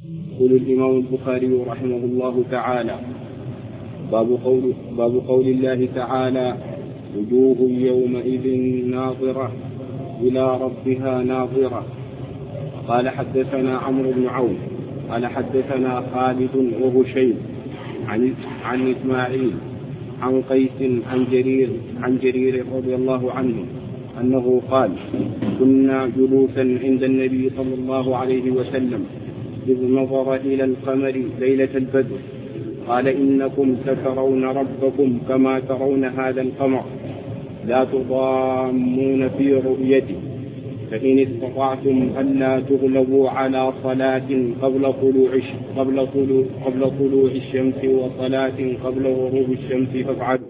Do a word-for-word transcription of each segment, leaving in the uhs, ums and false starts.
يقول الإمام البخاري رحمه الله تعالى: باب قول, باب قول الله تعالى: وجوه يومئذ ناظرة إلى ربها ناظرة. قال: حدثنا عمرو بن عون قال حدثنا خالد وهشيم عن, عن إسماعيل عن قيس عن جرير عن جرير رضي الله عنه أنه قال: كنا جلوسا عند النبي صلى الله عليه وسلم إذ نظر إلى القمر ليلة البدر قال: إنكم سترون ربكم كما ترون هذا القمر لا تضامون في رؤيته، فإن استطعتم ألا تغلبوا على صلاة قبل طلوع قبل طلوع قبل طلوع الشمس وصلاة قبل غروب الشمس فافعلوا.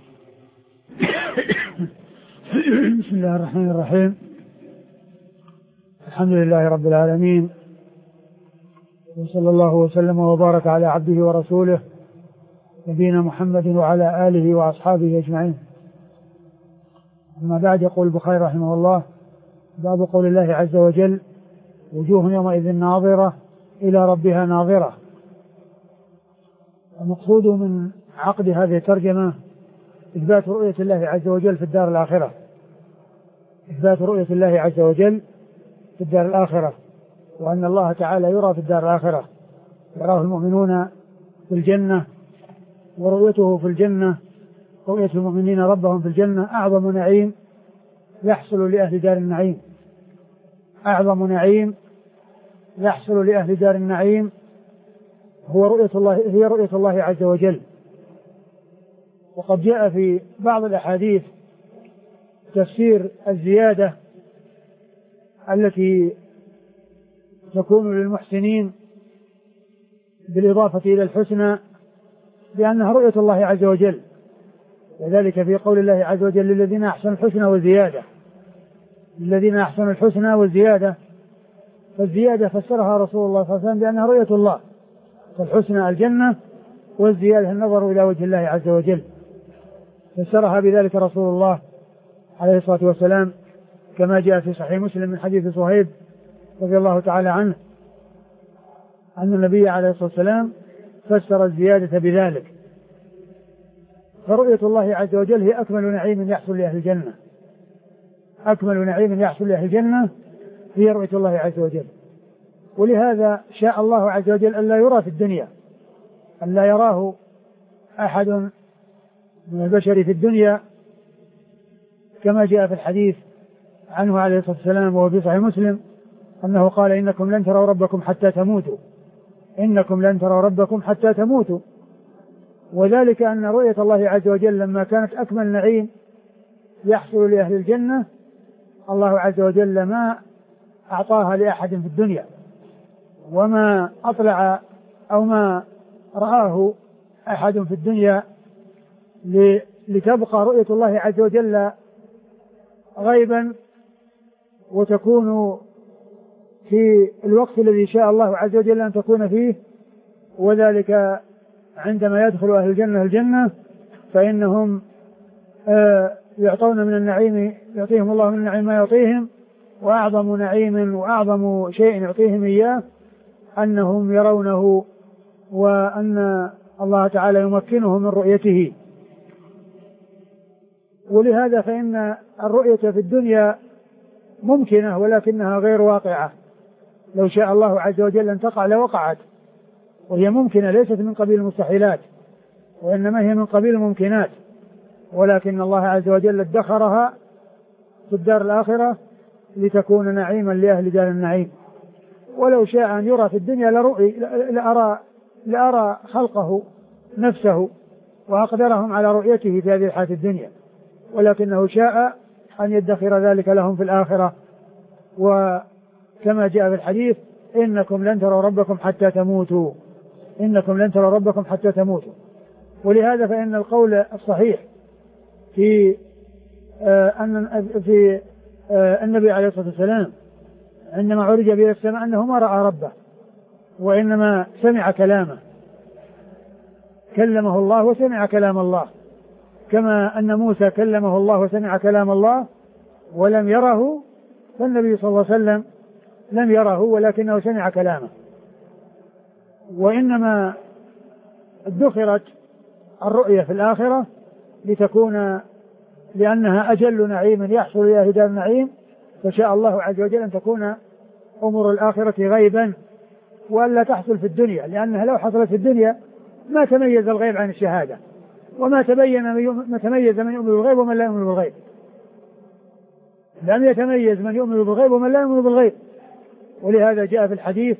بسم الله الرحمن الرحيم. الحمد لله رب العالمين، وصلى الله وسلم وبارك على عبده ورسوله نبينا محمد وعلى آله وأصحابه أجمعين. أما بعد، يقول البخاري رحمه الله: باب قول الله عز وجل: وجوه يومئذ ناظرة إلى ربها ناظرة. المقصود من عقد هذه الترجمة إثبات رؤية الله عز وجل في الدار الآخرة، إثبات رؤية الله عز وجل في الدار الآخرة، وأن الله تعالى يرى في الدار الآخرة، يراه المؤمنون في الجنة، ورؤيته في الجنة، رؤية المؤمنين ربهم في الجنة أعظم نعيم يحصل لأهل دار النعيم، أعظم نعيم يحصل لأهل دار النعيم هو رؤية الله، هي رؤية الله عز وجل. وقد جاء في بعض الأحاديث تفسير الزيادة التي تكون للمحسنين بالإضافة إلى الحسنى بأنها رؤية الله عز وجل، وذلك في قول الله عز وجل: للذين أحسنوا الحسنى وزيادة، للذين أحسنوا الحسنى وزيادة. فالزيادة فسرها رسول الله صلى الله عليه وسلم بأنها رؤية الله، فالحسنى الجنة، والزيادة النظر إلى وجه الله عز وجل، فسرها بذلك رسول الله عليه الصلاة والسلام، كما جاء في صحيح مسلم من حديث صهيب رضي الله تعالى عنه أن النبي عليه الصلاة والسلام فسر الزيادة بذلك. فرؤية الله عز وجل هي أكمل نعيم يحصل لأهل الجنة، أكمل نعيم يحصل لأهل الجنة هي رؤية الله عز وجل. ولهذا شاء الله عز وجل ألا يرى في الدنيا، ألا يراه أحد من البشر في الدنيا، كما جاء في الحديث عنه عليه الصلاة والسلام وهو في صحيح مسلم أنه قال: إنكم لن تروا ربكم حتى تموتوا، إنكم لن تروا ربكم حتى تموتوا. وذلك أن رؤية الله عز وجل لما كانت أكمل نعيم يحصل لأهل الجنة، الله عز وجل ما أعطاها لأحد في الدنيا، وما أطلع أو ما رآه أحد في الدنيا، لتبقى رؤية الله عز وجل غيبا، وتكون في الوقت الذي شاء الله عز وجل أن تكون فيه، وذلك عندما يدخل أهل الجنة الجنة فإنهم يعطون من النعيم، يعطيهم الله من النعيم ما يعطيهم، وأعظم نعيم وأعظم شيء يعطيهم إياه أنهم يرونه، وأن الله تعالى يمكنهم من رؤيته. ولهذا فإن الرؤية في الدنيا ممكنة ولكنها غير واقعة، لو شاء الله عز وجل أن تقع لوقعت، وهي ممكنة ليست من قبيل المستحيلات، وإنما هي من قبيل الممكنات، ولكن الله عز وجل ادخرها في الدار الآخرة لتكون نعيما لأهل دار النعيم. ولو شاء أن يرى في الدنيا لرؤي لأرى, لأرى خلقه نفسه وأقدرهم على رؤيته في هذه الحياة الدنيا، ولكنه شاء أن يدخر ذلك لهم في الآخرة. وكما جاء في الحديث: إنكم لن تروا ربكم حتى تموتوا، إنكم لن تروا ربكم حتى تموتوا. ولهذا فإن القول الصحيح في آه أن في آه النبي عليه الصلاة والسلام عندما عرج به السماء أنه ما رأى ربه، وإنما سمع كلامه، كلمه الله وسمع كلام الله، كما أن موسى كلمه الله وسمع كلام الله ولم يره، فالنبي صلى الله عليه وسلم لم يره ولكنه سمع كلامه. وإنما ادخرت الرؤية في الآخرة لتكون لأنها أجل نعيم يحصل إلى دار النعيم، فشاء الله عز وجل أن تكون أمور الآخرة غيبا وألا تحصل في الدنيا، لأنها لو حصلت في الدنيا ما تميز الغيب عن الشهادة، وما تبين ما تميز من يؤمن بالغيب ومن لا يؤمن بالغيب. لم يتميز من يؤمن بالغيب ومن لا يؤمن بالغيب. ولهذا جاء في الحديث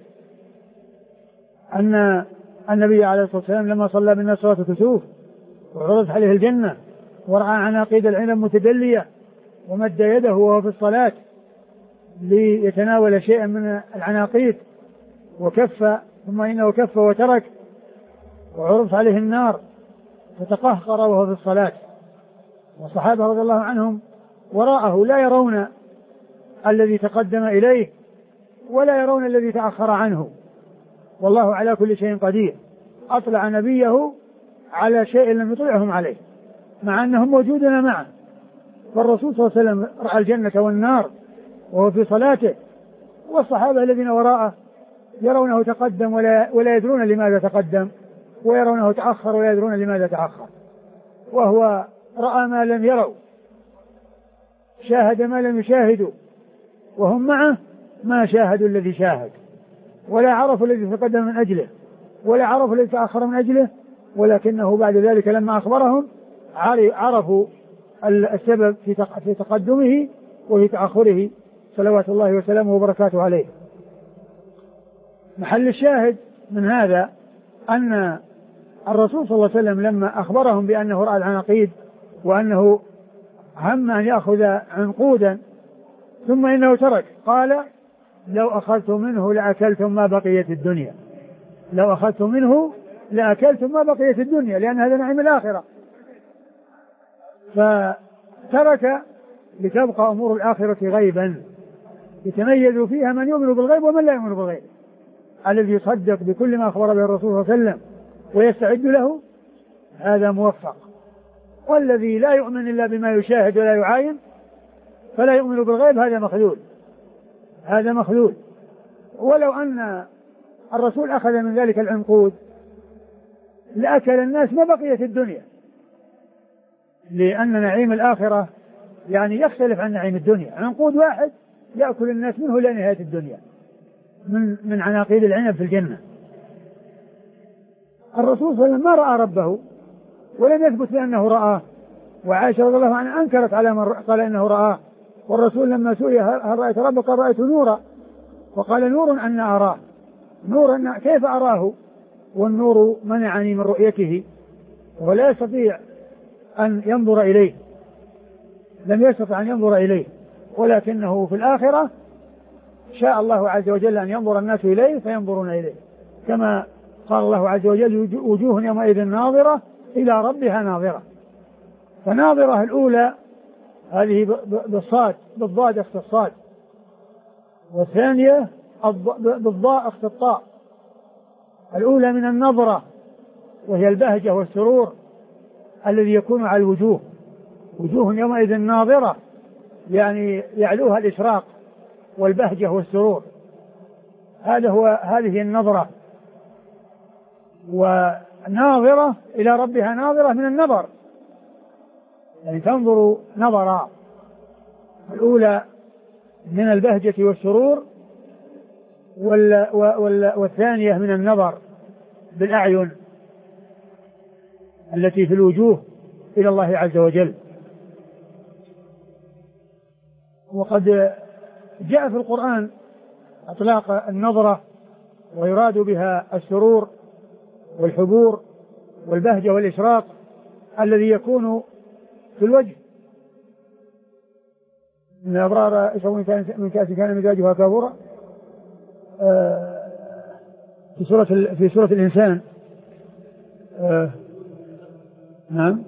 أن النبي عليه الصلاة والسلام لما صلى بالناس صلاة الكسوف وعرضت عليه الجنة ورأى عناقيد العنب متدلية ومد يده وهو في الصلاة ليتناول شيئا من العناقيد وكف، ثم إنه كف وترك، وعرضت عليه النار فتقهقر وهو في الصلاة، والصحابة رضي الله عنهم وراءه لا يرون الذي تقدم إليه ولا يرون الذي تأخر عنه، والله على كل شيء قدير. أطلع نبيه على شيء لم يطلعهم عليه مع أنهم موجودون معه، فالرسول صلى الله عليه وسلم رأى الجنة والنار وهو في صلاته، والصحابة الذين وراءه يرونه تقدم ولا, ولا يدرون لماذا تقدم، ويرونه تأخر ولا يدرون لماذا تأخر، وهو رأى ما لم يروا، شاهد ما لم يشاهدوا، وهم معه ما شاهدوا الذي شاهد، ولا عرفوا الذي تقدم من أجله ولا عرفوا الذي تأخر من أجله، ولكنه بعد ذلك لما أخبرهم عرفوا السبب في تقدمه وفي تأخره صلوات الله وسلامه وبركاته عليه. محل الشاهد من هذا أن الرسول صلى الله عليه وسلم لما أخبرهم بأنه رأى العناقيد وأنه هم أن يأخذ عنقودا ثم إنه ترك، قال لو أخذتم منه لأكلتم ما بقيت الدنيا، لو أخذتم منه لأكلتم ما بقيت الدنيا، لأن هذا نعيم الآخرة. فترك لتبقى أمور الآخرة غيبا يتميز فيها من يؤمن بالغيب ومن لا يؤمن بالغيب، الذي يصدق بكل ما أخبر به الرسول صلى الله عليه وسلم ويستعد له هذا موفق، والذي لا يؤمن إلا بما يشاهد ولا يعاين فلا يؤمن بالغيب هذا مخذول، هذا مخذول. ولو أن الرسول أخذ من ذلك العنقود لأكل الناس ما بقيت الدنيا، لأن نعيم الآخرة يعني يختلف عن نعيم الدنيا. عنقود واحد يأكل الناس منه إلى نهاية الدنيا من من عناقيد العنب في الجنة. الرسول صلى الله عليه وسلم ما رأى ربه ولم يثبت بأنه رآه، وعائشة رضي الله عنها أنكرت على من قال إنه رآه، والرسول لما سئل هل رأيت ربك قال رأيت نورا، وقال نور أن أراه، نور أن كيف أراه والنور منعني من رؤيته ولا يستطيع أن ينظر إليه، لم يستطع أن ينظر إليه، ولكنه في الآخرة شاء الله عز وجل أن ينظر الناس إليه فينظرون إليه، كما قال الله عز وجل وجوه يومئذ ناظرة إلى ربها ناظرة. فناظرة الأولى هذه بالصاد بالضاد أخت الصاد، والثانية بالضاء أخت الطاء. الأولى من النظرة وهي البهجة والسرور الذي يكون على الوجوه، وجوه يومئذ ناظرة يعني يعلوها الإشراق والبهجة والسرور، هذا هو هذه النظرة. وناظرة إلى ربها ناظرة من النظر، يعني تنظر نظرا، الأولى من البهجة والسرور وال وال والثانية من النظر بالأعين التي في الوجوه إلى الله عز وجل. وقد جاء في القرآن أطلاق النظرة ويراد بها السرور والحبور والبهجة والإشراق الذي يكون في الوجه. من الأبرار يشربون من كأس كان مزاجها كافورا في سورة في سورة الإنسان. نعم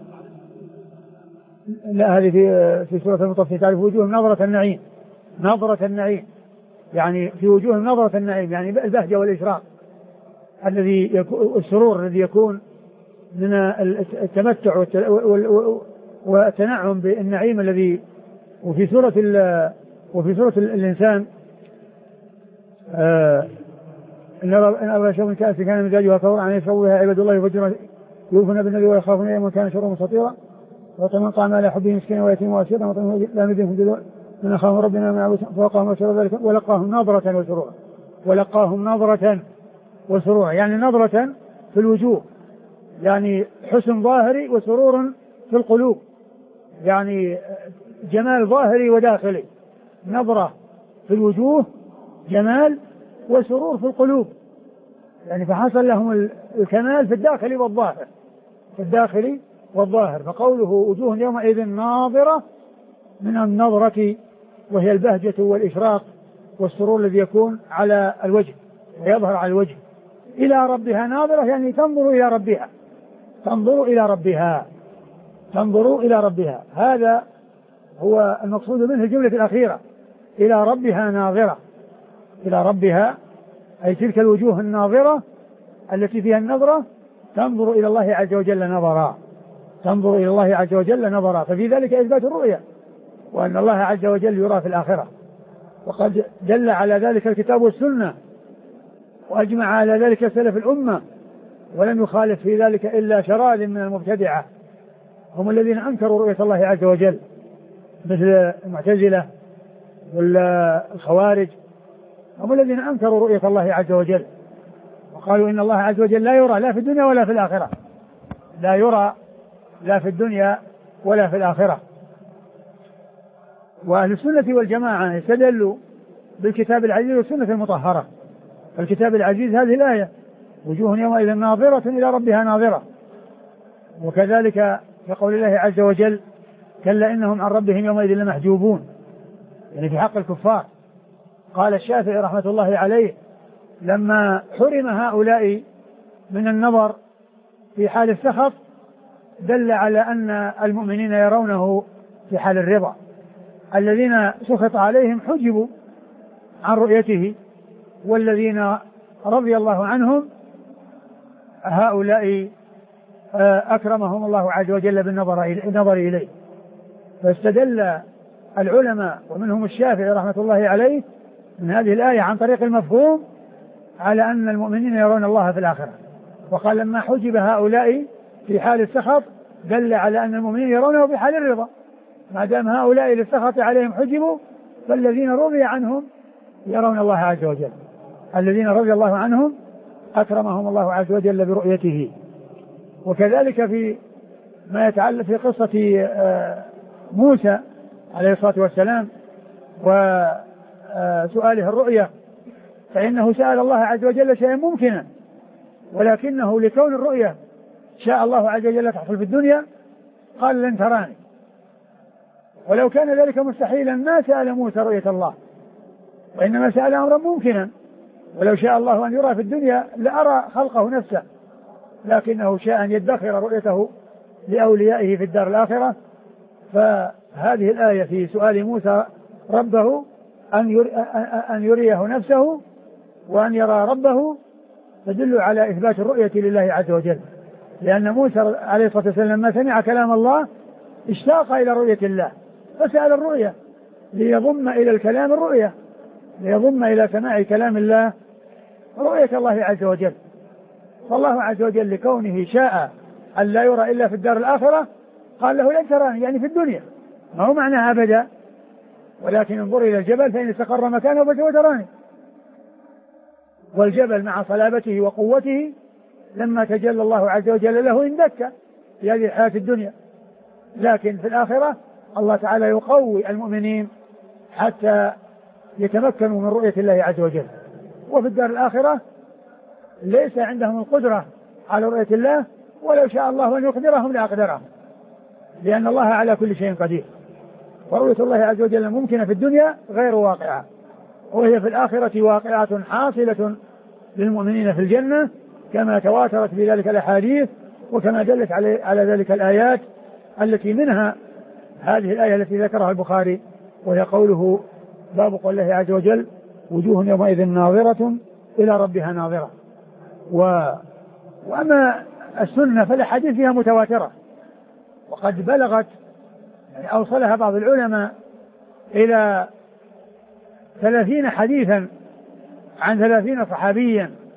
لا هذه في في سورة المطففين تعرف وجوههم نظرة النعيم، نظرة النعيم يعني في وجوههم نظرة النعيم يعني البهجة والإشراق الذي يكون السرور الذي يكون من التمتع والتنعم بالنعيم الذي. وفي سورة وفي سورة الإنسان إن أربع شهور من كأس كان مزاجها كورا عن يشربوا بها عباد الله يفجرون يوفون بالنبي ويخافون يوما كان شره مستطيرا وطعم طعم على حبه مسكين ويتيم واسيرا وطعم لا ندهم جدول من أخاهم ربنا مع فوقهم وشر ذلك ولقاهم نظرة وسرورا ولقاهم نظرة وسرورا يعني نظرة في الوجوه يعني حسن ظاهري وسرور في القلوب يعني جمال ظاهري وداخلي نظرة في الوجوه جمال وسرور في القلوب يعني فحصل لهم الكمال في الداخل والظاهر في الداخل والظاهر فقوله وجوه يومئذ ناظرة من النظرة وهي البهجة والإشراق والسرور الذي يكون على الوجه ويظهر على الوجه إلى ربها ناظرة يعني تنظر إلى ربها تنظر إلى ربها تنظر إلى ربها هذا هو المقصود منه الجملة الأخيرة إلى ربها ناظرة إلى ربها أي تلك الوجوه الناظرة التي فيها النظرة تنظر إلى الله عز وجل نظرا تنظر إلى الله عز وجل نظرا ففي ذلك إثبات الرؤية وأن الله عز وجل يرى في الآخرة وقد دل على ذلك الكتاب والسنة وأجمع على ذلك سلف الأمة ولم يخالف في ذلك إلا شراذ من المبتدعة هم الذين أنكروا رؤية الله عز وجل مثل المعتزلة والخوارج هم الذين أنكروا رؤية الله عز وجل وقالوا إن الله عز وجل لا يرى لا في الدنيا ولا في الآخرة لا يرى لا في الدنيا ولا في الآخرة وأهل السنة والجماعة يستدلوا بالكتاب العزيز والسنة المطهرة الكتاب العزيز هذه الآية وجوه يومئذ ناظرة إلى ربها ناظرة وكذلك في قول الله عز وجل كلا إنهم عن ربهم يومئذ لمحجوبون يعني في حق الكفار قال الشافعي رحمة الله عليه لما حرم هؤلاء من النظر في حال السخط دل على أن المؤمنين يرونه في حال الرضا الذين سخط عليهم حجبوا عن رؤيته والذين رضي الله عنهم هؤلاء أكرمهم الله عز وجل بالنظر إليه فاستدل العلماء ومنهم الشافعي رحمة الله عليه من هذه الآية عن طريق المفهوم على أن المؤمنين يرون الله في الآخرة وقال لما حجب هؤلاء في حال السخط دل على أن المؤمنين يرونه في حال الرضا ما دام هؤلاء للسخط عليهم حجبوا فالذين رضي عنهم يرون الله عز وجل الذين رضي الله عنهم أكرمهم الله عز وجل برؤيته وكذلك في ما يتعلق في قصة موسى عليه الصلاة والسلام وسؤاله الرؤية فإنه سأل الله عز وجل شيئا ممكنا ولكنه لكون الرؤية شاء الله عز وجل تحصل في الدنيا قال لن تراني ولو كان ذلك مستحيلا ما سأل موسى رؤية الله وإنما سأل أمرا ممكنا ولو شاء الله أن يرى في الدنيا لأرى خلقه نفسه لكنه شاء أن يدخر رؤيته لأوليائه في الدار الآخرة فهذه الآية في سؤال موسى ربه أن يريه نفسه وأن يرى ربه تدل على إثبات الرؤية لله عز وجل لأن موسى عليه الصلاة والسلام لما سمع كلام الله اشتاق إلى رؤية الله فسأل الرؤية ليضم إلى الكلام الرؤية ليضم إلى سماع كلام الله رؤية الله عز وجل فالله عز وجل لكونه شاء أن لا يرى إلا في الدار الآخرة قال له لن تراني يعني في الدنيا ما هو معنى أبدا ولكن انظر إلى الجبل فإن استقر مكانه فسوف تراني والجبل مع صلابته وقوته لما تجلى الله عز وجل له اندك في هذه الحياة الدنيا لكن في الآخرة الله تعالى يقوي المؤمنين حتى يتمكنوا من رؤية الله عز وجل وفي الدار الآخرة ليس عندهم القدرة على رؤية الله ولو شاء الله أن يقدرهم لأقدرهم لأن الله على كل شيء قدير ورؤية الله عز وجل ممكنة في الدنيا غير واقعة وهي في الآخرة واقعة حاصلة للمؤمنين في الجنة كما تواترت بذلك الأحاديث وكما دلت على, على ذلك الآيات التي منها هذه الآية التي ذكرها البخاري وهي قوله باب قول الله عز وجل وجوه يومئذ ناظرة إلى ربها ناظرة و... وأما السنة فالأحاديث فيها متواترة وقد بلغت يعني أوصلها بعض العلماء إلى ثلاثين حديثا عن ثلاثين صحابيا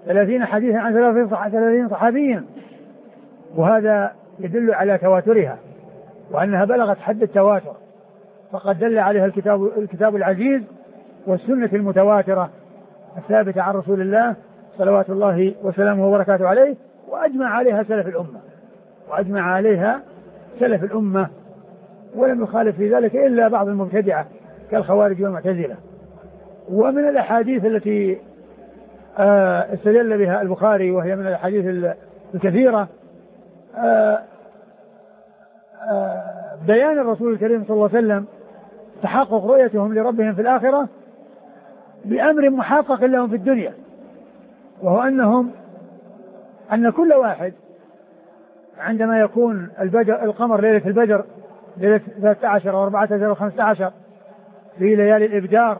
ثلاثين حديثا عن ثلاثين صحابيا، وهذا يدل على تواترها وأنها بلغت حد التواتر، فقد دل عليها الكتاب, الكتاب العزيز والسنة المتواترة الثابتة عن رسول الله صلوات الله وسلامه وبركاته عليه، وأجمع عليها سلف الأمة وأجمع عليها سلف الأمة، ولم يخالف في ذلك إلا بعض المبتدعة كالخوارج والمعتزلة. ومن الأحاديث التي آه استدل بها البخاري، وهي من الأحاديث الكثيرة، آه آه بيان الرسول الكريم صلى الله عليه وسلم تحقق رؤيتهم لربهم في الآخرة بأمر محقق لهم في الدنيا، وهو أنهم أن كل واحد عندما يكون البدر القمر ليلة البدر ليلة ثلاثة عشر أو أربعة عشر أو خمسة عشر في ليالي الإبدار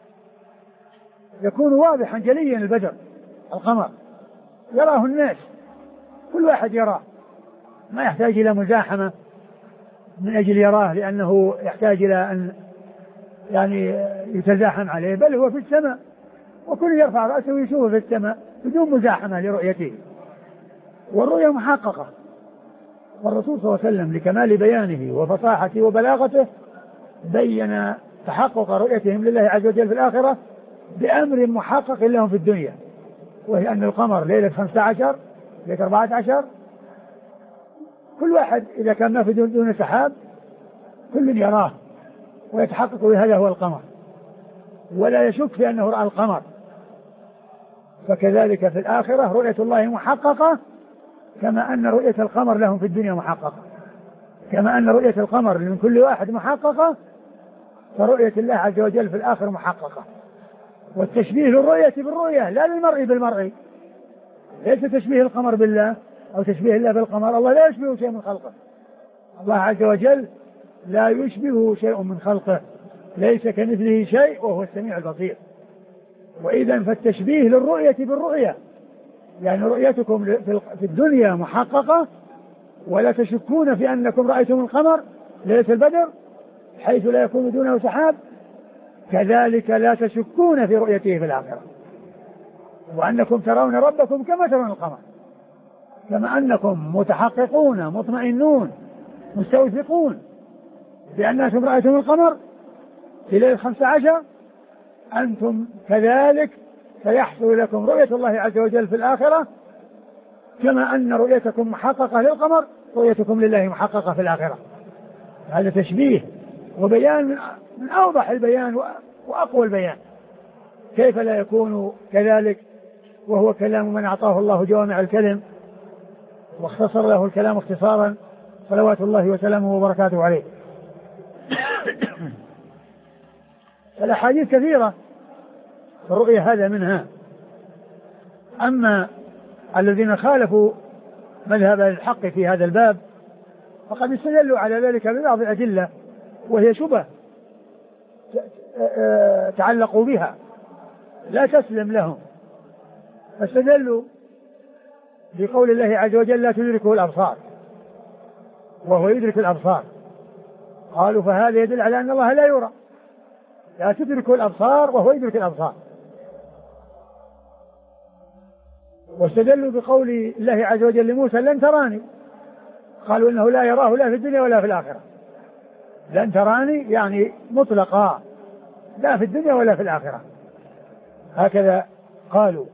يكون واضحا جليا البدر القمر يراه الناس، كل واحد يراه، ما يحتاج إلى مزاحمة من أجل يراه لأنه يحتاج إلى أن يعني يتزاحم عليه، بل هو في السماء وكل يرفع رأسه ويشوفه في السماء بدون مزاحمة لرؤيته، والرؤية محققة. والرسول صلى الله عليه وسلم لكمال بيانه وفصاحته وبلاغته بين تحقق رؤيتهم لله عز وجل في الآخرة بأمر محقق لهم في الدنيا، وهي أن القمر ليلة خمسة عشر ليلة أربعة عشر كل واحد إذا كان ما في دون سحاب كل يراه ويتحقق بهذا هو القمر ولا يشك في أنه رأى القمر. فكذلك في الآخرة رؤية الله محققة كما أن رؤية القمر لهم في الدنيا محققة، كما أن رؤية القمر من كل واحد محققة فرؤية الله عز وجل في الآخرة محققة. والتشبيه للرؤية بالرؤية لا للمرء بالمرء، ليس تشبيه القمر بالله أو تشبيه الله بالقمر، الله لا يشبه شيء من خلقه، الله عز وجل لا يشبه شيء من خلقه، ليس كمثله شيء وهو السميع البصير. وإذا فالتشبيه للرؤية بالرؤية يعني رؤيتكم في الدنيا محققة ولا تشكون في أنكم رأيتم القمر ليلة البدر حيث لا يكون دونه سحاب، كذلك لا تشكون في رؤيته في الآخرة، وأنكم ترون ربكم كما ترون القمر، كما أنكم متحققون مطمئنون مستوثقون بأنكم رأيتم القمر في ليلة خمسة عشر، أنتم كذلك سيحصل لكم رؤية الله عز وجل في الآخرة، كما أن رؤيتكم محققة للقمر رؤيتكم لله محققة في الآخرة. هذا تشبيه وبيان من أوضح البيان وأقوى البيان، كيف لا يكون كذلك وهو كلام من أعطاه الله جوامع الكلم واختصر له الكلام اختصارا صلوات الله وسلامه وبركاته عليه. الأحاديث كثيرة الرؤية هذا منها. أما الذين خالفوا مذهب الحق في هذا الباب فقد استدلوا على ذلك ببعض الأدلة وهي شبه تعلقوا بها لا تسلم لهم، فاستدلوا بقول الله عز وجل لا تدركه الأبصار وهو يدرك الأبصار، قالوا فهذا يدل على أن الله لا يرى، لا تدركه الأبصار وهو يدرك الأبصار. واستدلوا بقول الله عز وجل لموسى لن تراني، قالوا إنه لا يراه لا في الدنيا ولا في الآخرة، لن تراني يعني مطلقا لا في الدنيا ولا في الآخرة، هكذا قالوا.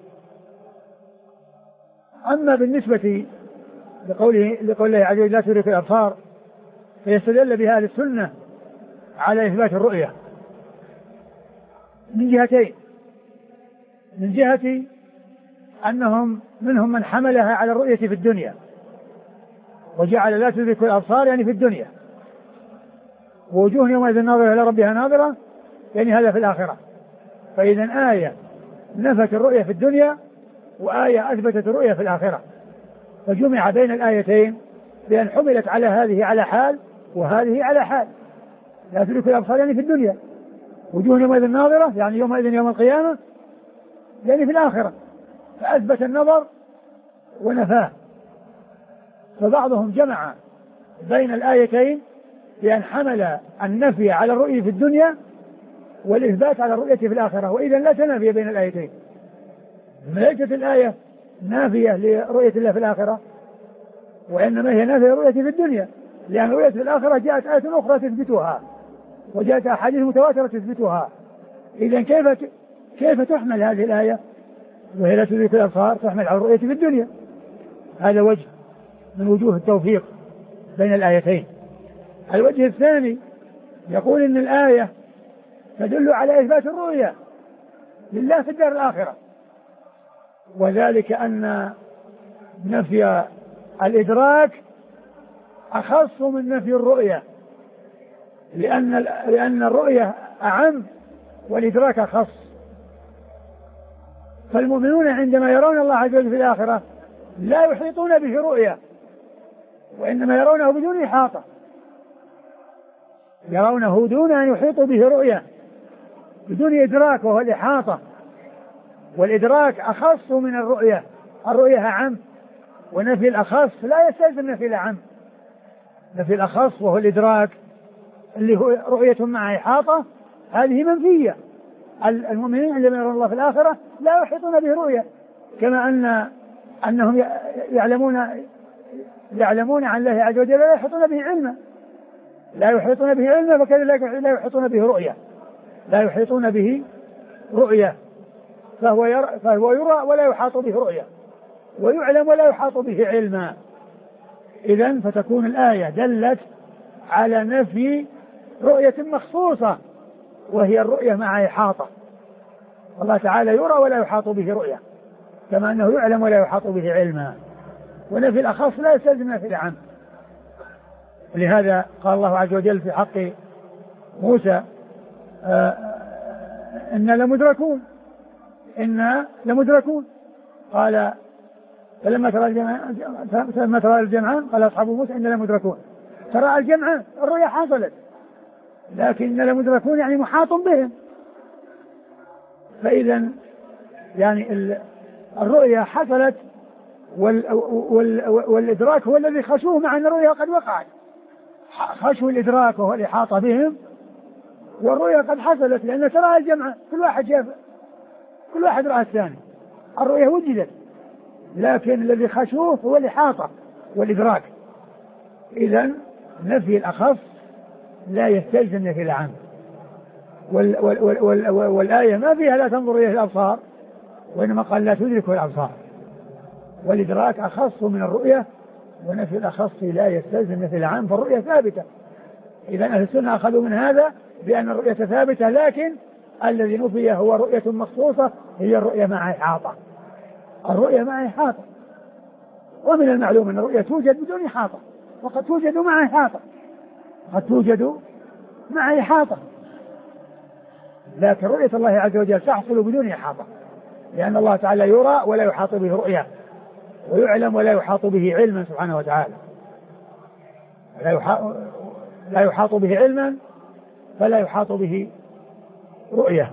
أما بالنسبة لقوله لقول الله عز وجل لا تدرك الأبصار فيستدل بها أهل السنة على إثبات الرؤية من جهتين، من جهة أنهم منهم من حملها على الرؤية في الدنيا وجعل لا تدرك الأبصار يعني في الدنيا، ووجوه يومئذ ناظرة إلى ربها ناظرة يعني هذا في الآخرة. فإذا آية نفت الرؤية في الدنيا وآية أثبتت الرؤية في الآخرة، فجمع بين الآيتين بأن حملت على هذه على حال وهذه على حال. لا تدرك الأبصار يعني في الدنيا، وجوه يومئذ ناظرة يعني يومئذ يوم القيامة يعني في الآخرة، فأثبت النظر ونفاه. فبعضهم جمع بين الآيتين بأن حمل النفي على الرؤية في الدنيا والإثبات على الرؤية في الآخرة، وإذا لا تنافي بين الآيتين، ليست الآية نافية لرؤية الله في الآخرة، وإنما هي نافية لرؤية في الدنيا، لأن رؤية في الآخرة جاءت آية أخرى تثبتها، وجاءت أحاديث متواترة تثبتها. إذن كيف كيف تحمل هذه الآية وهي لا تدرك الأبصار تحمل على الرؤية في الدنيا؟ هذا وجه من وجوه التوفيق بين الآيتين. الوجه الثاني يقول إن الآية تدل على إثبات الرؤية لله في الدار الآخرة، وذلك أن نفي الإدراك أخص من نفي الرؤية، لأن لأن الرؤية أعم والإدراك أخص. فالمؤمنون عندما يرون الله عز وجل في الآخرة لا يحيطون به رؤية، وإنما يرونه بدون إحاطة، يرونه دون أن يحيطوا به رؤية، بدون إدراك وهو الإحاطة. والإدراك أخص من الرؤية، الرؤية أعم، ونفي الأخص لا يستلزم نفي الأعم. نفي الأخص وهو الإدراك اللي هو رؤية مع إحاطة هذه منفية. المؤمنين عندما يرون الله في الآخرة لا يحيطون به رؤية، كما أن أنهم يعلمون يعلمون عن الله عز وجل لا يحيطون به علما، لا يحيطون به علما، فكذلك لا يحيطون به رؤية، لا يحيطون به رؤية، فهو يرى, فهو يرى ولا يحاط به رؤية، ويعلم ولا يحاط به علما. إذن فتكون الآية دلت على نفي رؤية مخصوصة وهي الرؤية مع إحاطة. الله تعالى يرى ولا يحاط به رؤية، كما أنه يعلم ولا يحاط به علما. ونفي الأخص لا يستلزم نفي العام. لهذا قال الله عز وجل في حق موسى آه إنا لمدركون إنا لمدركون قال فلما ترى الجمعان فلما ترى الجمعان قال أصحاب موسى إنا لمدركون. ترى الجمعان الرؤيا حصلت، لكن إنا لمدركون يعني محاط بهم. فإذا يعني الرؤيا حصلت وال وال والإدراك هو الذي خشوه، مع أن الرؤيا قد وقعت. خشوا الإدراك وهو الإحاطة بهم، والرؤيا قد حصلت، لأن ترى الجمع كل واحد شاف كل واحد رأى الثاني، الرؤيا وجدت، لكن الذي خشوه هو الإحاطة والإدراك. إذن نفي الأخص لا يستلزم نفي العام. وال وال وال وال والآية ما فيها لا تنظر إليه الأبصار، وإنما قال لا تدركه الأبصار. والإدراك أخص من الرؤية، ونفي الأخص لا يستلزم نفي العام، فالرؤية ثابتة. إذا أهل السنة أخذوا من هذا بأن الرؤية ثابتة، لكن الذي نفي هو رؤية مخصوصة، هي الرؤية مع إحاطة. الرؤية مع إحاطة، ومن المعلوم أن الرؤية توجد بدون إحاطة، وقد توجد مع إحاطة، قد توجد مع إحاطة، لكن رؤية الله عز وجل تحصل بدون إحاطة، لأن الله تعالى يرى ولا يحاط به رؤية، ويعلم ولا يحاط به علما سبحانه وتعالى. لا يحاط, لا يحاط به علما فلا يحاط به رؤية.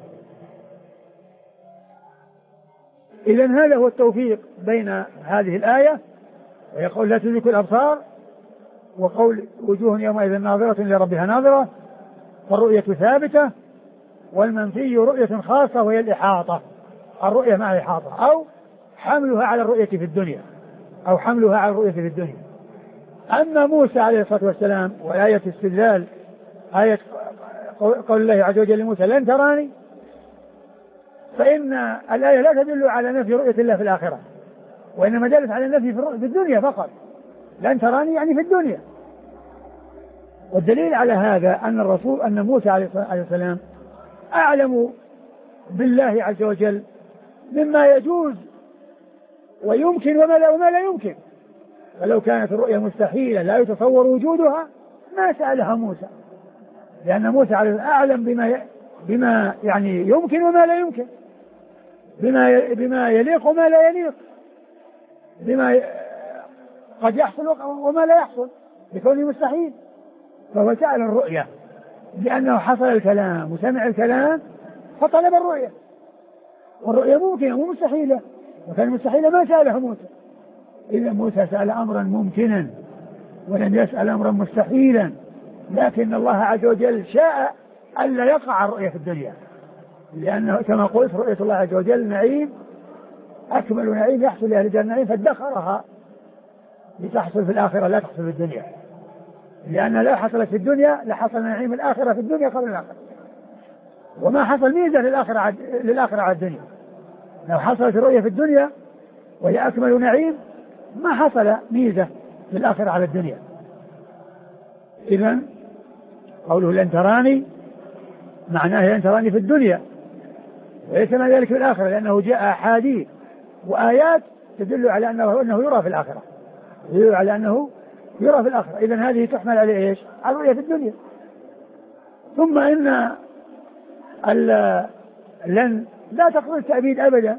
إذن هذا هو التوفيق بين هذه الآية ويقول لا تدرك الأبصار، وقول وجوه يومئذ ناظرة لربها ناظرة، فالرؤية ثابتة، والمنفي رؤية خاصة وهي الإحاطة، الرؤية مع إحاطة، أو حملها على الرؤية في الدنيا أو حملها على الرؤية في الدنيا. أما موسى عليه الصلاة والسلام وآية استدلال آية قول الله عز وجل لموسى لن تراني، فإن الآية لا تدل على نفي رؤية الله في الآخرة، وإنما دلت على النفي في الدنيا فقط. لن تراني يعني في الدنيا. والدليل على هذا أن الرسول أن موسى عليه السلام أعلم بالله عز وجل مما يجوز ويمكن وما لا, وما لا يمكن. فلو كانت الرؤيا مستحيلة لا يتصور وجودها ما سألها موسى، لأن موسى عليه أعلم بما بما يعني يمكن وما لا يمكن، بما بما يليق وما لا يليق، بما قد يحصل وما لا يحصل بكونه مستحيل. فهو سأل الرؤيا لأنه حصل الكلام وسمع الكلام فطلب الرؤيا، والرؤيا ممكنة ومستحيلة، وكان مستحيلة ما سأله موسى. إذا موسى سأل أمرا ممكنا ولم يسأل أمرا مستحيلا، لكن الله عز وجل شاء ألا يقع الرؤيا في الدنيا، لأنه كما قلت رؤية الله عز وجل نعيم أكمل نعيم يحصل لأهل الجنة النعيم فادخرها لتحصل في الآخرة لا تحصل في الدنيا، لأن لا حصلت في الدنيا لحصل نعيم الآخرة في الدنيا قبل الآخرة، وما حصل ميزة للآخرة عد... للآخرة على الدنيا. لو حصلت الرؤية في الدنيا وهي أكمل نعيم ما حصل ميزة للآخرة على الدنيا. إذن قوله لن تراني معناه لن تراني في الدنيا، وليس ما ذلك في الآخرة، لأنه جاء أحاديث وآيات تدل على أنه, أنه يرى في الآخرة، يدل على أنه يرى في الآخرة. إذن هذه تحمل على إيش؟ على الرؤية في الدنيا. ثم إن لن لا تقبل التأبيد أبدا،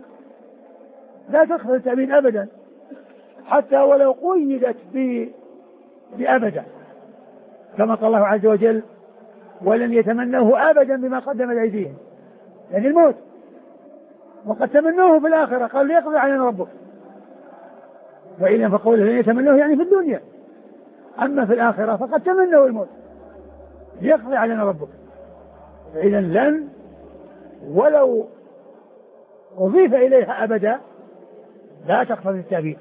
لا تقبل التأبيد أبدا حتى ولو قيدت بأبدا، كما قال الله عز وجل ولن يتمنوه أبدا بما قدمت أيديهم، يعني الموت، وقد تمنوه في الآخرة قال ليقضي علينا ربك، وإذا فقوله لن يتمنوه يعني في الدنيا، أما في الآخرة فقد تمنوا الموت ليقضي علينا ربك. فإذا لن ولو أضيف إليها أبدا لا تقتضي التأبيد،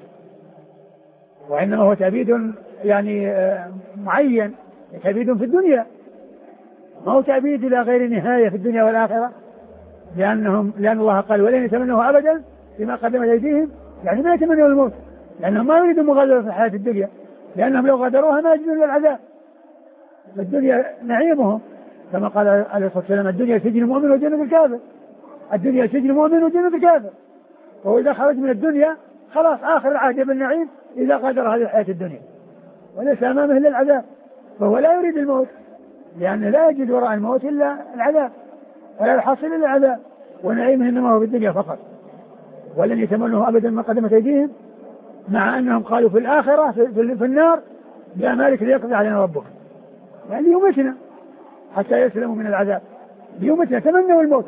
وإنما هو تأبيد يعني معين، تأبيد في الدنيا، ما هو تأبيد إلى غير نهاية في الدنيا والآخرة، لأنهم لأن الله قال ولن يتمنوه أبدا بما قدمت أيديهم، يعني ما يتمنوا الموت، لأنهم ما يريدون مغادرة في الحياة الدنيا، لأنهم لو غادروها ما يجدون العذاب. الدنيا نعيمهم كما قال عليه الصلاة والسلام الدنيا سجن المؤمن وجنة الكافر، الدنيا سجن المؤمن وجنة الكافر، وهو إذا خرج من الدنيا خلاص آخر العهد بالنعيم إذا غادر هذه الحياة الدنيا، وليس أمامه إلا العذاب، فهو لا يريد الموت، لأنه لا يجد وراء الموت إلا العذاب، ولا يحصل إلا العذاب، ونعيمه إنما هو في الدنيا فقط. ولن يتمنوه أبدا ما قدمت أيديهم، مع أنهم قالوا في الآخرة في, في, في النار يا مالك ليقضي علينا ربك، يعني يومتنا حتى يسلموا من العذاب، يومتنا تمنوا الموت.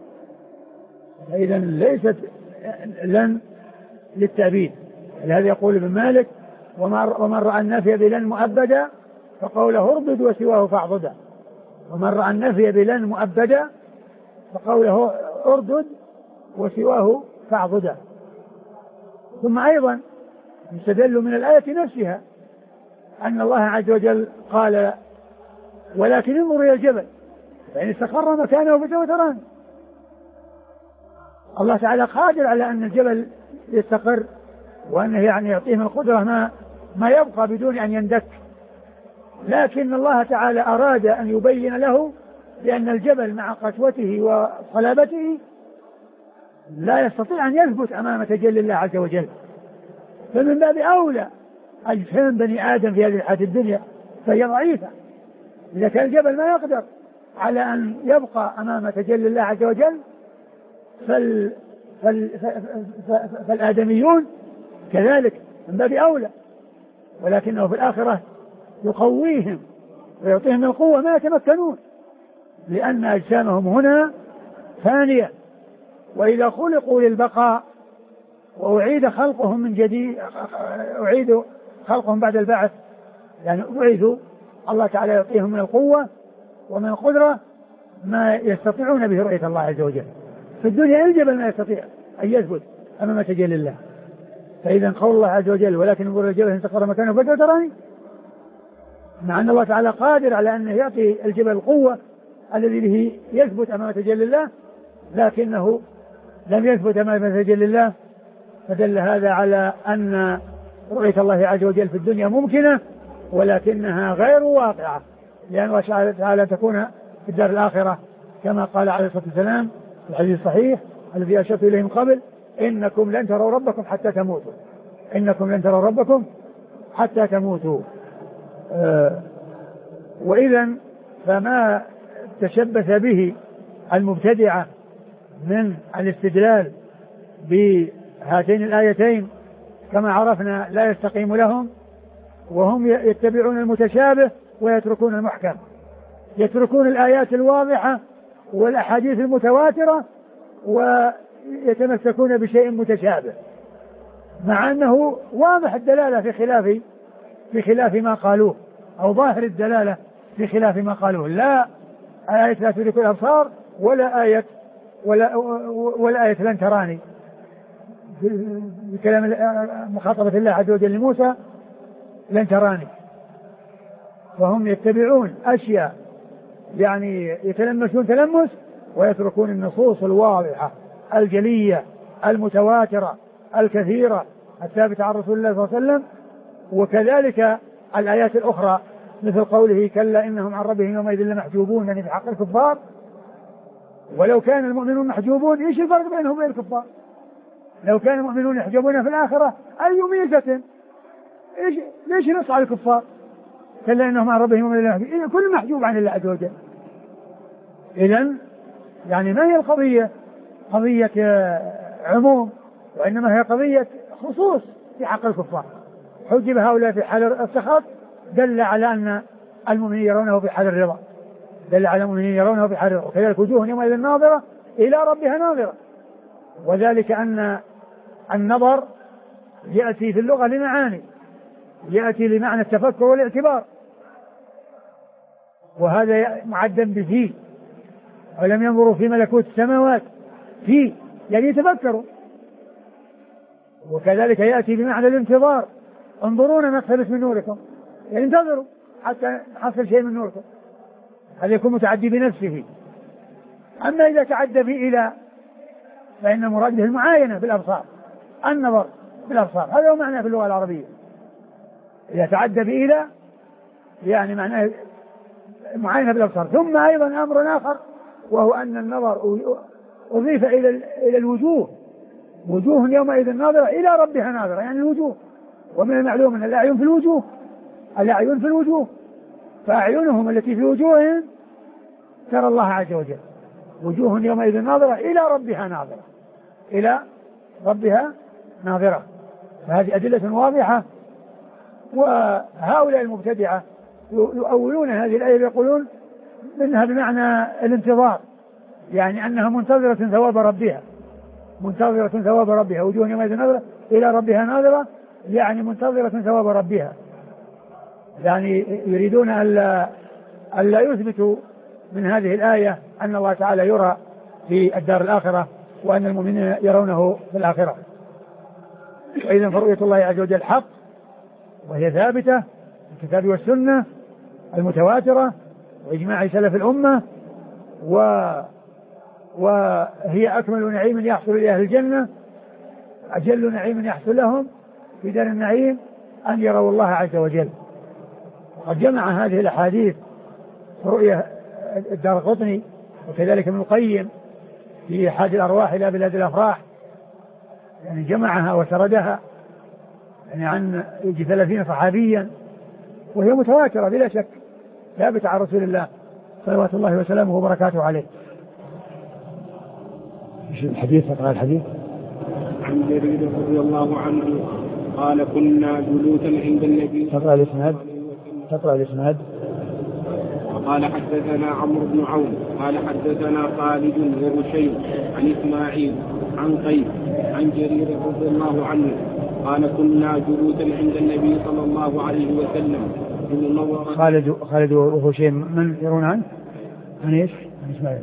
إذا ليست لن للتأبيد، لهذا يقول ابن مالك ومن رأى النفي بلن مؤبدا فقوله اربد وسواه فاعضدا، ومن رأى النفي بلن مؤبدا فقوله اردد وسواه فاعضدا. ثم أيضا يستدل من الآية نفسها أن الله عز وجل قال ولكن انظر إلى الجبل فإن استقر مكانه فسوف تراني. الله تعالى قادر على أن الجبل يستقر، وأنه يعني يعطيه من القدرة ما, ما يبقى بدون أن يندك، لكن الله تعالى أراد أن يبين له بأن الجبل مع قسوته وصلابته لا يستطيع أن يثبت أمام تجلي الله عز وجل، فمن باب أولى أجسام بني آدم في هذه الحياة الدنيا فهي ضعيفة. إذا كان الجبل ما يقدر على أن يبقى أمام تجلي الله عز وجل فال فال فالآدميون كذلك من باب أولى، ولكنه في الآخرة يقويهم ويعطيهم من القوة ما يتمكنون، لأن أجسامهم هنا ثانية، وإذا خلقوا للبقاء وأعيد خلقهم من جديد، أعيد خلقهم بعد البعث، يعني أعيدوا الله تعالى يعطيهم من القوة ومن القدرة ما يستطيعون به رؤية الله عز وجل. في الدنيا الجبل ما يستطيع أن يثبت أمام تجلي الله، فإذا قول الله عز وجل ولكن انظر الجبل إن استقر مكانه فسوف تراني، مع أن الله تعالى قادر على أن يعطي الجبل القوة الذي به يثبت أمام تجلي الله، لكنه لم يثبت أمام تجلي الله، فدل هذا على أن رؤية الله عز وجل في الدنيا ممكنة ولكنها غير واقعة، لأن الله تعالى تكون في الدار الآخرة كما قال عليه الصلاة والسلام في الحديث الصحيح الذي أشرت إليه من قبل إنكم لن تروا ربكم حتى تموتوا، إنكم لن تروا ربكم حتى تموتوا. آه وإذا فما تشبث به المبتدعة من الاستدلال بهاتين الآيتين كما عرفنا لا يستقيم لهم، وهم يتبعون المتشابه ويتركون المحكم، يتركون الآيات الواضحة والأحاديث المتواترة ويتمسكون بشيء متشابه، مع أنه واضح الدلالة في خلاف في خلاف ما قالوه، أو ظاهر الدلالة في خلاف ما قالوه، لا آية لا تدرك الأبصار ولا آية ولا ولا آية لن تراني، بكلام مخاطبة الله عز وجل لموسى لن تراني، وهم يتبعون أشياء يعني يتلمسون تلمس ويتركون النصوص الواضحة الجلية المتواترة الكثيرة الثابتة عن رسول الله صلى الله عليه وسلم. وكذلك الآيات الأخرى مثل قوله كلا إنهم عن ربهم يومئذ لمحجوبون، يعني في حق الكفار. ولو كان المؤمنون محجوبون ايش الفرق بينهم وبين الكفار؟ لو كان المؤمنون يحجبون في الآخرة أي ميزة؟ ايش ليش نص على الكفار؟ كلا إنهم عن ربهم يومئذ لمحجوبون، كل محجوب عن الله عز وجل. إذن يعني ما هي القضية قضية عموم، وإنما هي قضية خصوص في حق الكفار. حجب هؤلاء في حال السخط دل على أن المؤمنين يرونه في حال الرضا، دل على المؤمنين يرونه في حال الرضا. وكذلك وجوه يومئذ ناظرة إلى ربها ناظرة، وذلك أن النظر يأتي في اللغة لمعاني، يأتي لمعنى التفكر والاعتبار، وهذا معدم بفيه. ولم ينظروا في ملكوت السماوات فيه يعني يتفكروا. وكذلك يأتي بمعنى الانتظار، انظرونا نقتبس من نوركم، يعني انتظروا حتى نحصل شيء من نوركم. هذا يكون متعدي بنفسه. أما إذا تعدى به إلى فإن المراد به المعاينة بالأبصار، النظر بالأبصار، هذا هو معناه في اللغة العربية. إذا تعدى به إلى يعني معناه معاينة بالأبصار. ثم أيضا أمر آخر وهو أن النظر أضيف إلى إلى الوجوه، وجوه يومئذ ناظرة إلى ربها ناظرة، يعني الوجوه. ومن المعلوم أن الأعين في الوجوه، الأعين في الوجوه، فأعينهم التي في وجوههم ترى الله عز وجل. وجوه يومئذ ناظرة إلى ربها ناظرة، إلى ربها ناظرة. فهذه أدلة واضحة. وهؤلاء المبتدعة يؤولون هذه الآية يقولون منها بمعنى الانتظار، يعني أنها منتظرة ثواب ربها، منتظرة ثواب ربها. وجوه يومئذ ناظرة إلى ربها ناظرة، يعني منتظرة ثواب ربها. يعني يريدون ألا ألا يثبتوا من هذه الآية أن الله تعالى يرى في الدار الآخرة وأن المؤمنين يرونه في الآخرة. وإذن فرؤية الله عز وجل حق، وهي ثابتة في الكتاب والسنة المتواترة وإجماع سلف الأمة، و وهي أكمل نعيم يحصل لأهل الجنة، أجل نعيم يحصل لهم في دار النعيم أن يروا الله عز وجل. وقد جمع هذه الأحاديث رؤية الدارقطني وكذلك ابن القيم في إحاد الأرواح إلى بلاد الأفراح، يعني جمعها وسردها يعني عن يجي ثلاثين صحابيا، وهي متواترة بلا شك ثابتة عن رسول الله صلوات الله وسلامه وبركاته عليه. ايش الحديث؟ اقرأ الحديث. عن جرير رضي الله عنه قال كنا جلوسا عند النبي. تقرأ الاسناد. تقرأ الاسناد. قال حدثنا عمرو بن عون قال حدثنا خالد وهشيم عن اسماعيل عن قيس عن جرير رضي الله عنه قال كنا جلوسا عند النبي صلى الله عليه وسلم. خالد خالد وهشيم من يرون عنه؟ عن ايش؟ عن اسماعيل.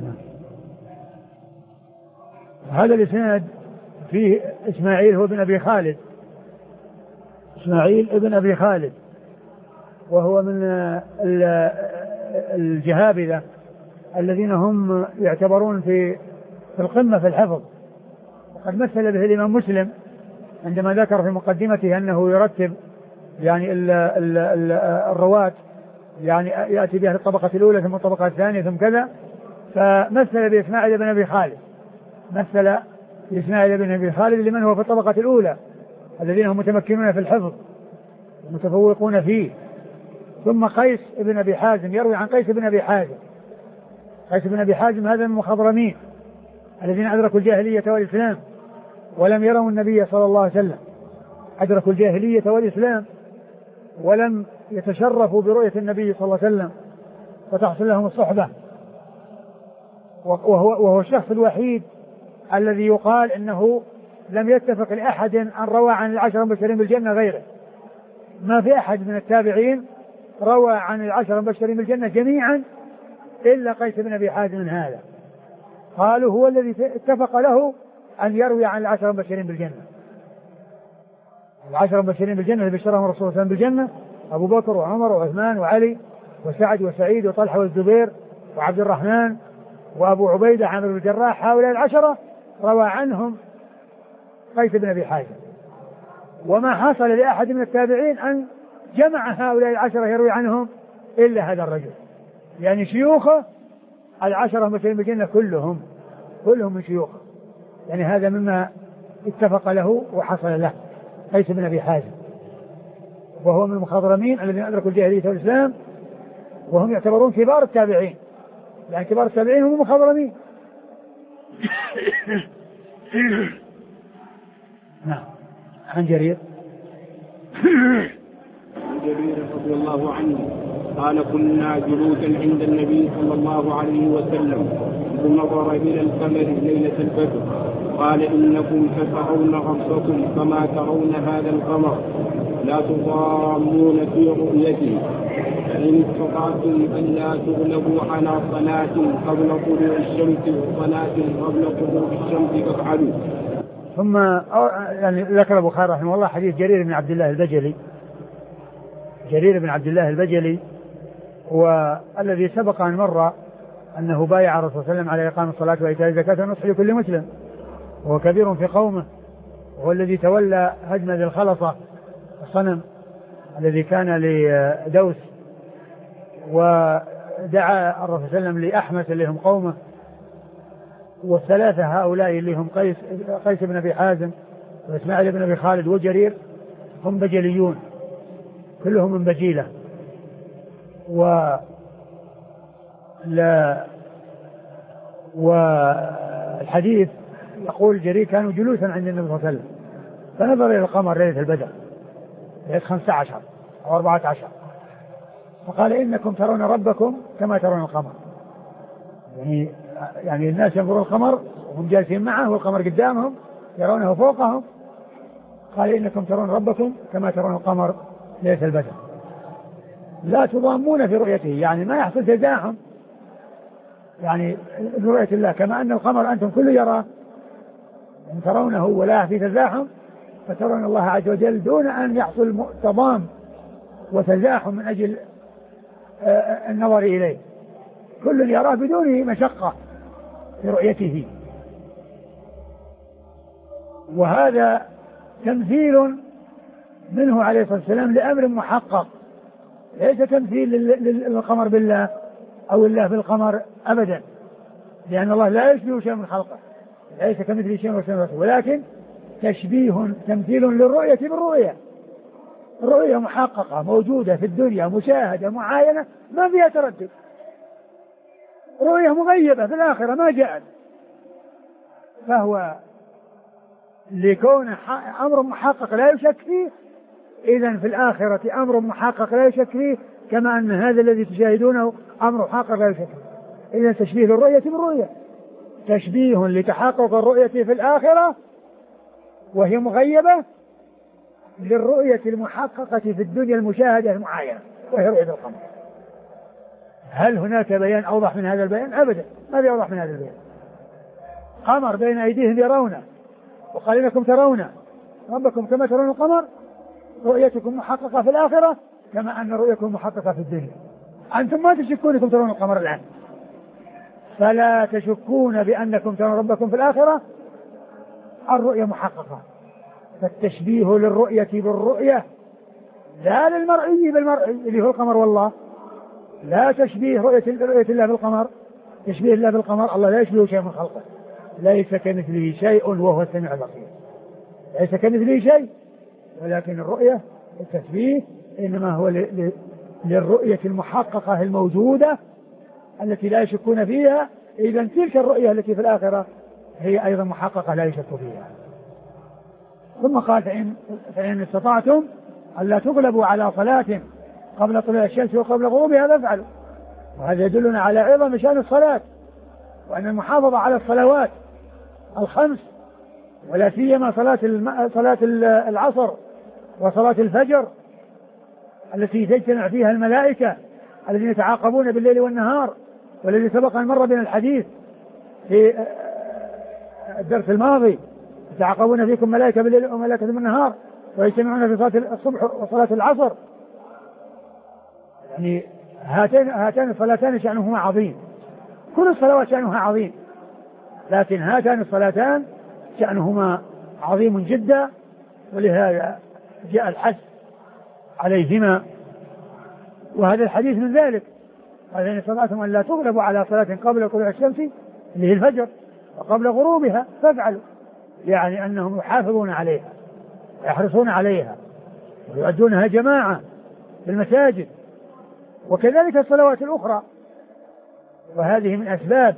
هذا الاسناد فيه اسماعيل هو ابن ابي خالد، اسماعيل ابن ابي خالد، وهو من الجهابذة الذين هم يعتبرون في في القمة في الحفظ. وقد مثل به الإمام مسلم عندما ذكر في مقدمته أنه يرتب يعني ال ال ال الرواة، يعني يأتي بها الطبقة الأولى ثم الطبقة الثانية ثم كذا، فمثل بإسماعيل بن أبي خالد، مثل بإسماعيل بن أبي خالد لمن هو في الطبقة الأولى الذين هم متمكنون في الحفظ متفوقون فيه. ثم قيس بن أبي حازم يروي عن قيس بن أبي حازم. قيس بن أبي حازم هذا من المخضرمين الذين أدركوا الجاهلية والإسلام ولم يروا النبي صلى الله عليه وسلم، أدركوا الجاهلية والإسلام ولم يتشرفوا برؤية النبي صلى الله عليه وسلم وتحصل لهم الصحبة. وهو, وهو الشخص الوحيد الذي يقال إنه لم يتفق لأحد أن روى عن العشر المبشرين بالجنة غيره. ما في أحد من التابعين روى عن العشر المبشرين بالجنة جميعا إلا قيس بن أبي حازم هذا، قالوا هو الذي اتفق له أن يروي عن العشر المبشرين بالجنة. العشرة المبشرين بالجنة اللي بشرهم الرسول صلى الله عليه وسلم بالجنة أبو بكر وعمر وعثمان وعلي وسعد وسعيد وطلحة والزبير وعبد الرحمن وأبو عبيدة عامر بن الجراح. هؤلاء العشرة روى عنهم قيس بن أبي حازم. وما حصل لأحد من التابعين أن جمع هؤلاء العشرة يروي عنهم إلا هذا الرجل، يعني شيوخه العشرة المبشرين بالجنة كلهم كلهم من شيوخه، يعني هذا مما اتفق له وحصل له قيس بن أبي حازم، وهو من المخضرمين الذين أدركوا الجاهلية والإسلام، وهم يعتبرون كبار التابعين، يعني كبار التابعين هم المخضرمين. نعم. عن جرير عن جرير رضي الله عنه قال كنا جلوسا عند النبي صلى الله عليه وسلم إذ نظر إلى القمر ليلة البدر قال إنكم سترون ربكم كما ترون هذا القمر لا تضامون في رؤيته فإن استطعتم أن لا تغلبوا على صلاة قبل طلوع الشمس وصلاة قبل طلوع الشمس فافعلوا. ثم يعني ذكر البخاري رحمه الله حديث جرير بن عبد الله البجلي. جرير بن عبد الله البجلي والذي سبق أن مر أنه بايع الرسول صلى الله عليه وسلم على إقام الصلاة وإيتاء الزكاة ونصح لكل مسلم، وهو كبير في قومه، وهو الذي تولى هدم ذي الخلصة الصنم الذي كان لدوس، ودعا الرسول صلى الله عليه وسلم لأحمس اللي هم قومه، والثلاثة هؤلاء اللي هم قيس, قيس بن أبي حازم وإسماعيل بن أبي خالد وجرير هم بجليون كلهم من بجيلة. و لا والحديث يقول جرير كانوا جلوسا عند النبي صلى الله عليه وسلم فنظر إلى القمر ليلة البدر ليلة خمسة عشر أو أربعة عشر فقال إنكم ترون ربكم كما ترون القمر، يعني يعني الناس ينظرون القمر وهم جالسين معه والقمر قدامهم يرونه فوقهم، قال إنكم ترون ربكم كما ترون القمر ليلة البدر لا تضامون في رؤيته، يعني ما يحصل تزاحم يعني برؤية الله، كما أن القمر أنتم كل يراه إن ترونه ولا في تزاحم فترون الله عز وجل دون أن يحصل تضام وتزاحم من أجل النظر إليه، كل يراه بدون مشقة في رؤيته. وهذا تمثيل منه عليه الصلاة والسلام لأمر محقق، ليس تمثيل للقمر بالله أو الله بالقمر أبدا، لأن الله لا يشبه شيء من خلقه، ليس كمثل شيء من خلقه، ولكن تشبيه تمثيل للرؤية بالرؤية، الرؤية محققة موجودة في الدنيا مشاهدة معاينة ما فيها تردد، رؤية مغيبة في الآخرة ما جاءت، فهو لكون أمر محقق لا يشك فيه، إذن في الآخرة أمر محقق لا يشك فيه، كما أن هذا الذي تشاهدونه أمر محقق لا يشك فيه. إذن تشبيه الرؤية بالرؤية، تشبيه لتحقق الرؤية في الآخرة وهي مغيبة للرؤية المحققة في الدنيا المشاهدة المعاينة وهي رؤية القمر. هل هناك بيان أوضح من هذا البيان؟ أبدا ما في أوضح من هذا البيان. قمر بين أيديهم يرونه، وقال إنكم ترون ربكم كما ترون القمر، رؤيتكم محققة في الآخرة كما أن رؤيتكم محققة في الدنيا. أنتم ما تشكون أنكم ترون القمر الآن، فلا تشكون بأنكم ترون ربكم في الآخرة، الرؤية محققة، فالتشبيه للرؤية بالرؤية لا للمرئي بالمرئي اللي هو القمر، والله لا تشبيه رؤية رؤية الله بالقمر، تشبيه الله بالقمر، الله لا يشبه شيء من خلقه، ليس كمثله شيء وهو السميع البصير، ليس كمثله شيء، ولكن الرؤية التشبيه إنما هو للرؤية المحققة الموجودة التي لا يشكون فيها، إذن تلك الرؤية التي في الآخرة هي أيضا محققة لا يشك فيها. ثم قال فإن, فإن استطعتم ألا تغلبوا على صلاة قبل طلوع الشمس وقبل غروبها فافعلوا. وهذا يدلنا على عظم شأن الصلاة، وأن المحافظة على الصلوات الخمس، ولا سيما صلاة صلاة العصر وصلاة الفجر التي تجتمع فيها الملائكة الذين يتعاقبون بالليل والنهار، والذي سبق أن مر بنا الحديث في الدرس الماضي، يتعاقبون فيكم ملائكة بالليل وملائكة بالنهار ويجتمعون في صلاة الصبح وصلاة العصر. يعني هاتين هاتان الصلاتان شأنهما عظيم، كل الصلوات شأنها عظيم، لكن هاتان الصلاتان شأنهما عظيم جدا، ولهذا جاء الحث عليهما. وهذا الحديث من ذلك، قال إن صلاتهم أن لا تغلبوا على صلاة قبل طلوع الشمس اللي هي الفجر وقبل غروبها فافعلوا، يعني أنهم يحافظون عليها ويحرصون عليها ويؤدونها جماعة في المساجد. وكذلك الصلوات الأخرى، وهذه من أسباب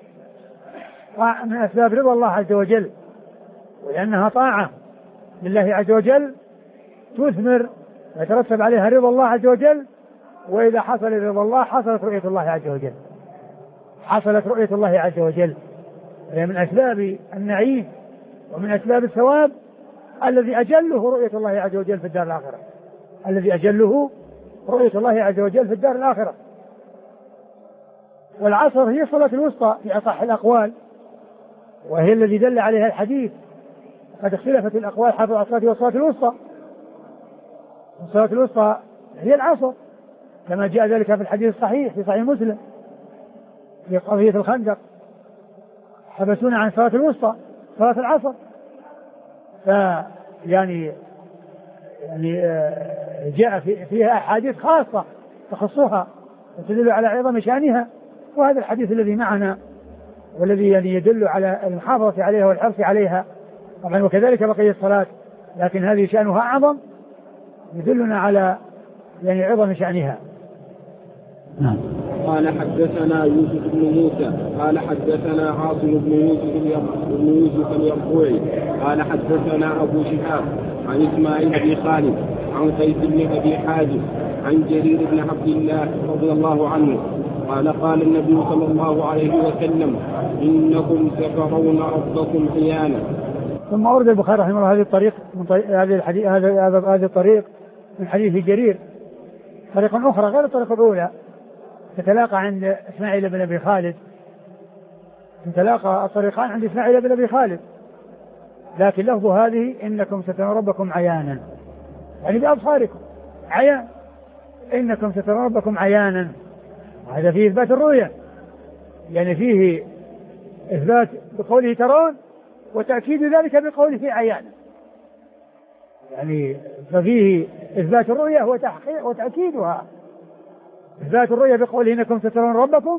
من أسباب رضا الله عز وجل، ولأنها طاعة لله عز وجل تثمر ويترتب عليها رضا الله عز وجل. وإذا حصل رضا الله حصلت رؤية الله عز وجل، حصلت رؤية الله عز وجل. وهي من أسباب النعيم ومن أسباب الثواب الذي أجله رؤية الله عز وجل في الدار الآخرة، الذي أجله رؤية الله عز وجل في الدار الآخرة. والعصر هي الصلاة الوسطى في أصح الأقوال، وهي الذي دل عليها الحديث. قد اختلفت الأقوال حول الصلاة والصلاة الوسطى. الصلاة الوسطى هي العصر كما جاء ذلك في الحديث الصحيح في صحيح مسلم في قضية الخندق، حبسونا عن صلاة الوسطى صلاة العصر. فيعني يعني جاء في فيها أحاديث خاصة تخصها وتدل على عظم شأنها، وهذا الحديث الذي معنا والذي يعني يدل على المحافظة عليها والحرص عليها طبعا، وكذلك بقية الصلاة، لكن هذه شأنها أعظم يدلنا على يعني عظم شأنها. نعم. قال حدثنا يوسف بن موسى قال حدثنا عاصم بن يوسف بن يوسف اليربوعي قال حدثنا أبو شهاب عن إسماعيل بن خالد عن قيس بن أبي حازم عن جرير بن عبد الله رضي الله عنه قال قال النبي صلى الله عليه وسلم إنكم سترون ربكم عيانا. ثم أورد البخاري رحمه الله هذه الطريق من طريق هذه الحديث هذا هذا الطريق من حديث جرير، طريق أخرى غير الطريق الأولى تتلاقى عند إسماعيل بن أبي خالد، تتلاقى الطريقان عند إسماعيل بن أبي خالد، لكن لفظ هذه إنكم سترون ربكم عيانا، يعني بأبصاركم عيان، إنكم سترون ربكم عيانا. وهذا فيه إثبات الرؤية، يعني فيه إثبات بقوله ترون وتأكيد ذلك بقوله في عيانا، يعني ففيه إثبات الرؤية وتحقيق وتأكيدها. إثبات الرؤية بقوله إنكم سترون ربكم،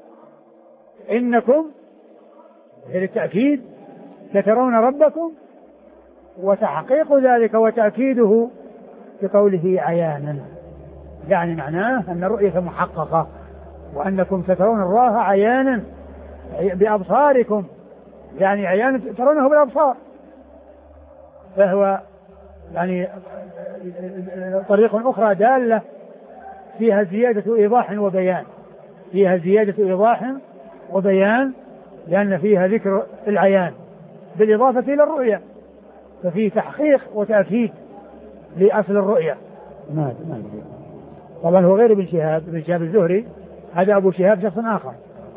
إنكم للتأكيد سترون ربكم، وتحقيق ذلك وتأكيده بقوله عيانا، يعني معناه أن الرؤية محققة وأنكم سترون الله عيانا بأبصاركم، يعني عيانا ترونه بالأبصار. فهو يعني طريق أخرى دالة فيها زيادة إيضاح وبيان، فيها زيادة إيضاح وبيان لأن فيها ذكر العيان بالإضافة إلى الرؤية، ففيه تحقيق وتأكيد لأصل الرؤية. ما ما طبعا هو غير ابن شهاب، ابن شهاب الزهري، هذا أبو شهاب شخص آخر.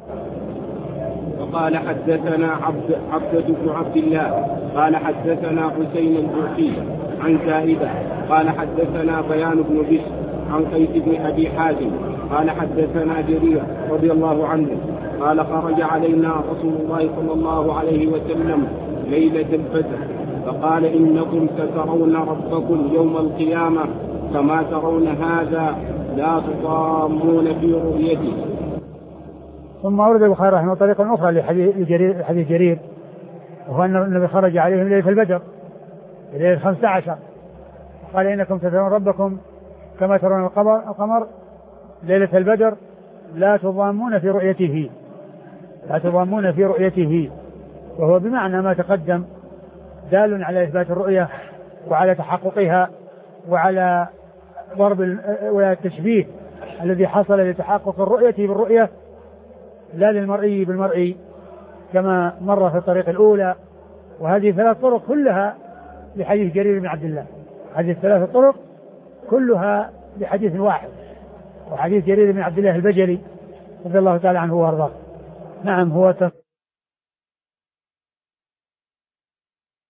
وقال حدثنا عبد عبدة بن عبد الله قال حدثنا حسين البرقي عن زائدة قال حدثنا بيان بن بشر عن قيس بن أبي حازم قال حدثنا جرير رضي الله عنه قال خرج علينا رسول الله صلى الله عليه وسلم ليلة الفجر فقال إنكم سترون ربكم يوم القيامة كما ترون هذا لا تضامون في رؤيته. ثم أورد البخاري رحمه الله طريقا أخرى لحديث جرير, حديث جرير وهو أن النبي خرج عليهم ليلة البدر ليلة الخمسة عشر قال إنكم سترون ربكم كما ترون القمر, القمر ليلة البدر لا تضامون في رؤيته لا تضامون في رؤيته وهو بمعنى ما تقدم دال على إثبات الرؤية وعلى تحققها وعلى ضرب والتشبيه الذي حصل لتحقق الرؤية بالرؤية لا للمرئي بالمرئي كما مر في الطريق الأولى. وهذه ثلاث طرق كلها لحديث جرير بن عبد الله، هذه الثلاث الطرق كلها لحديث واحد وحديث جرير بن عبد الله البجلي رضي الله تعالى عنه وارضاه. نعم هو